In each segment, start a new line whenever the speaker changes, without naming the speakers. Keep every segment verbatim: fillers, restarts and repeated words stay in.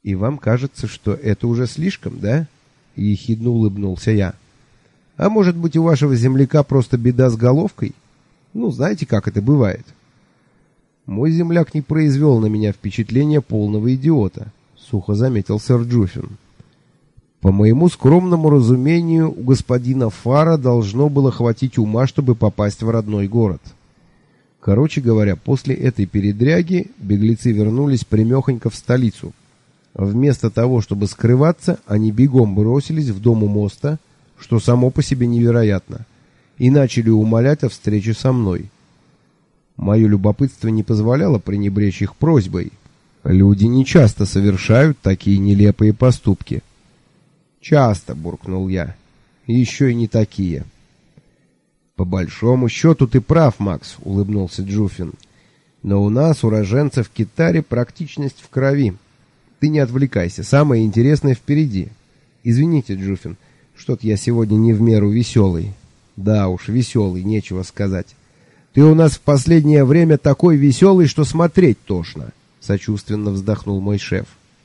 И вам кажется, что это уже слишком, да? Ехидно улыбнулся я. А может быть, у вашего земляка просто беда с головкой? Ну, знаете, как это бывает. Мой земляк не произвел на меня впечатления полного идиота, сухо заметил сэр Джуффин. По моему скромному разумению, у господина Фара должно было хватить ума, чтобы попасть в родной город. Короче говоря, после этой передряги беглецы вернулись прямехонько в столицу. Вместо того, чтобы скрываться, они бегом бросились в дом у моста, что само по себе невероятно, и начали умолять о встрече со мной. Мое любопытство не позволяло пренебречь их просьбой. Люди нечасто совершают такие нелепые поступки. «Часто», — буркнул я, — «еще и не такие». «По большому счету ты прав, Макс», — улыбнулся Джуффин. «Но у нас, уроженцев Китари, практичность в крови. Ты не отвлекайся, самое интересное впереди. Извините, Джуффин, что-то я сегодня не в меру веселый». «Да уж, веселый, нечего сказать. Ты у нас в последнее время такой веселый, что смотреть тошно», — сочувственно вздохнул мой шеф.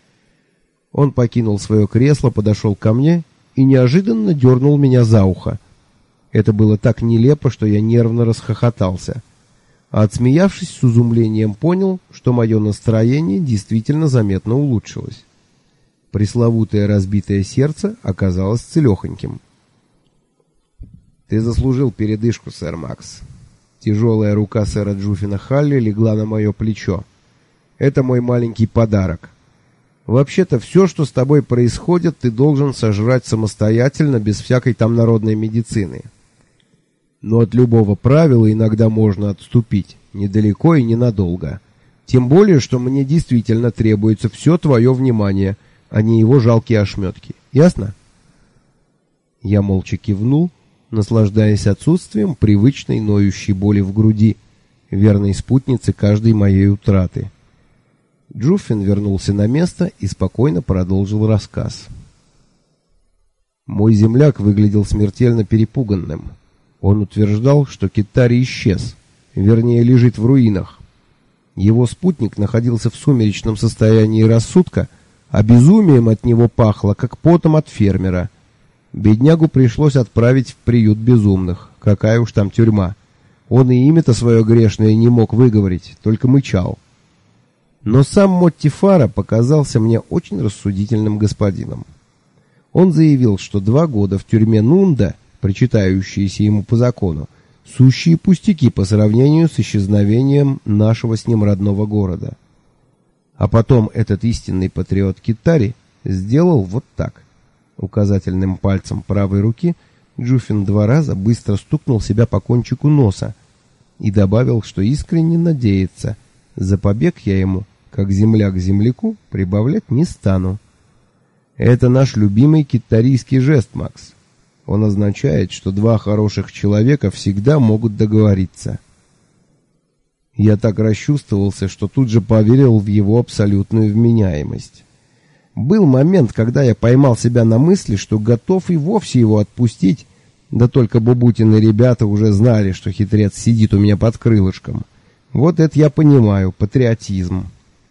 Он покинул свое кресло, подошел ко мне и неожиданно дернул меня за ухо. Это было так нелепо, что я нервно расхохотался. А отсмеявшись, с изумлением понял, что мое настроение действительно заметно улучшилось. Пресловутое разбитое сердце оказалось целехоньким. «Ты заслужил передышку, сэр Макс». Тяжелая рука сэра Джуффина Халли легла на мое плечо. «Это мой маленький подарок. Вообще-то все, что с тобой происходит, ты должен сожрать самостоятельно, без всякой там народной медицины. Но от любого правила иногда можно отступить, недалеко и ненадолго. Тем более, что мне действительно требуется все твое внимание, а не его жалкие ошметки. Ясно?» Я молча кивнул, наслаждаясь отсутствием привычной ноющей боли в груди, верной спутницы каждой моей утраты. Джуффин вернулся на место и спокойно продолжил рассказ. Мой земляк выглядел смертельно перепуганным. Он утверждал, что Китари исчез, вернее, лежит в руинах. Его спутник находился в сумеречном состоянии рассудка, а безумием от него пахло, как потом от фермера. Беднягу пришлось отправить в приют безумных. Какая уж там тюрьма. Он и имя-то свое грешное не мог выговорить, только мычал. Но сам Мотти Фара показался мне очень рассудительным господином. Он заявил, что два года в тюрьме Нунда, причитающиеся ему по закону, сущие пустяки по сравнению с исчезновением нашего с ним родного города. А потом этот истинный патриот Китари сделал вот так. Указательным пальцем правой руки Джуффин два раза быстро стукнул себя по кончику носа и добавил, что искренне надеется, за побег я ему, как земляк земляку, прибавлять не стану. Это наш любимый китарийский жест, Макс. Он означает, что два хороших человека всегда могут договориться. Я так расчувствовался, что тут же поверил в его абсолютную вменяемость. Был момент, когда я поймал себя на мысли, что готов и вовсе его отпустить, да только Бубутин и ребята уже знали, что хитрец сидит у меня под крылышком. Вот это я понимаю, патриотизм.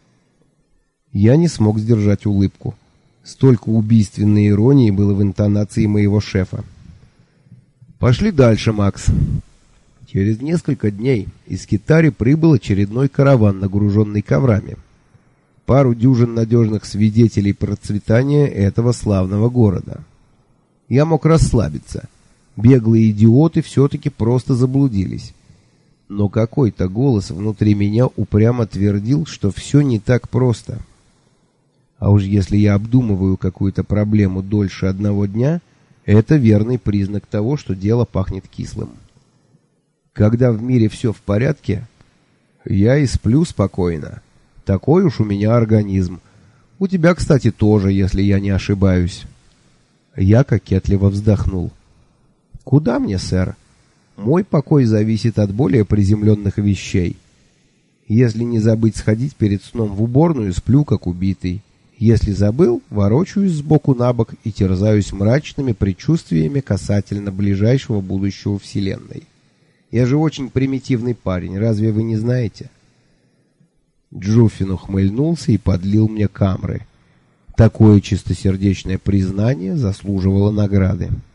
Я не смог сдержать улыбку. Столько убийственной иронии было в интонации моего шефа. Пошли дальше, Макс. Через несколько дней из Китари прибыл очередной караван, нагруженный коврами. Пару дюжин надежных свидетелей процветания этого славного города. Я мог расслабиться. Беглые идиоты все-таки просто заблудились. Но какой-то голос внутри меня упрямо твердил, что все не так просто. А уж если я обдумываю какую-то проблему дольше одного дня, это верный признак того, что дело пахнет кислым. Когда в мире все в порядке, я и сплю спокойно. Такой уж у меня организм. У тебя, кстати, тоже, если я не ошибаюсь. Я кокетливо вздохнул. Куда мне, сэр? Мой покой зависит от более приземленных вещей. Если не забыть сходить перед сном в уборную, сплю как убитый. Если забыл, ворочаюсь сбоку на бок и терзаюсь мрачными предчувствиями касательно ближайшего будущего Вселенной. Я же очень примитивный парень, разве вы не знаете? Джуффин ухмыльнулся и подлил мне камры. Такое чистосердечное признание заслуживало награды.